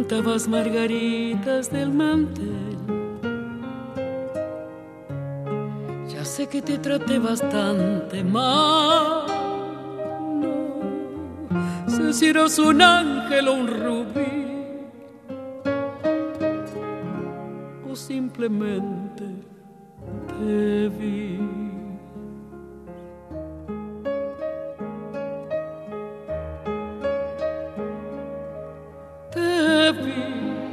Juntabas margaritas del mantel. Ya sé que te traté bastante mal. No sé si eres un ángel o un rubí, o simplemente te vi. Te vi,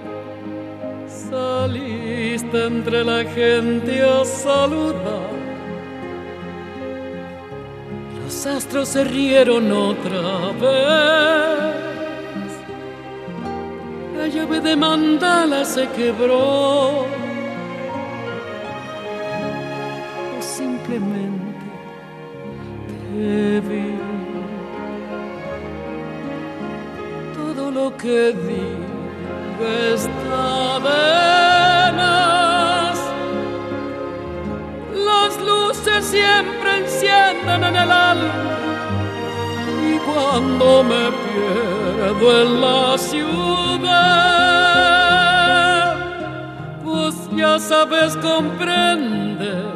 saliste entre la gente a saludar. Los astros se rieron otra vez. La llave de mandala se quebró, o simplemente te vi. Todo lo que digo está de más. Las luces siempre encienden en el alma, y cuando me pierdo en la ciudad, pues ya sabes, comprender.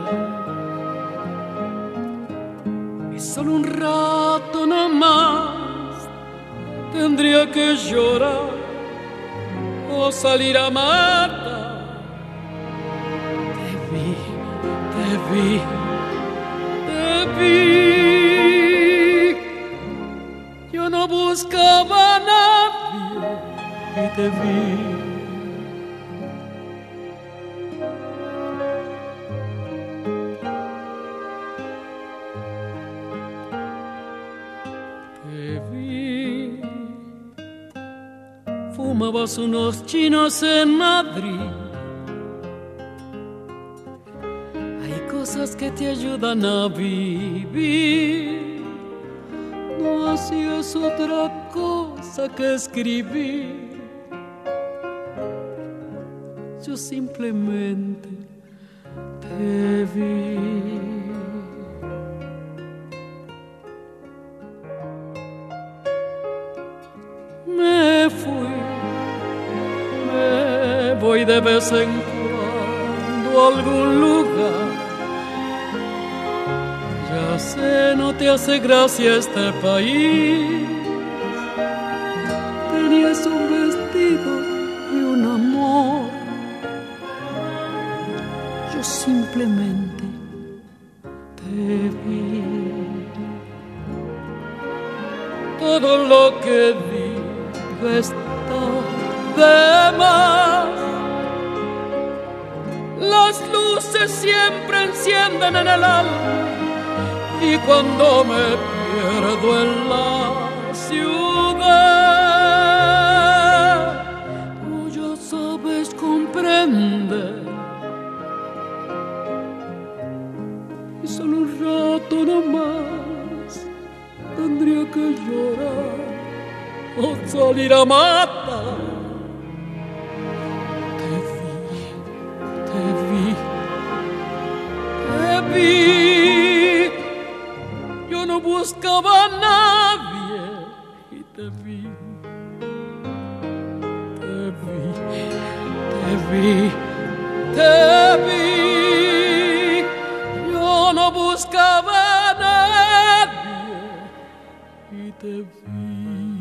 Y solo un rato nomás tendría que llorar o salir a matar. Te vi, te vi, te vi. Yo no buscaba a nadie y te vi. Fumabas unos chinos en Madrid. Hay cosas que te ayudan a vivir. No hacías otra cosa que escribir. Yo simplemente te vi. Me fui, me voy de vez en cuando a algún lugar. Ya sé, no te hace gracia este país. Tenías un vestido y un amor. Yo simplemente te vi. Todo lo que digo está de más. Las luces siempre encienden en el alma, y cuando me pierdo en la ciudad, tú ya sabes, comprender. Y solo un rato nomás tendría que llorar o salir a matar. Te vi, te vi. Yo no buscaba a nadie y te vi. Te vi, te vi, te vi. Yo no buscaba a nadie y te vi.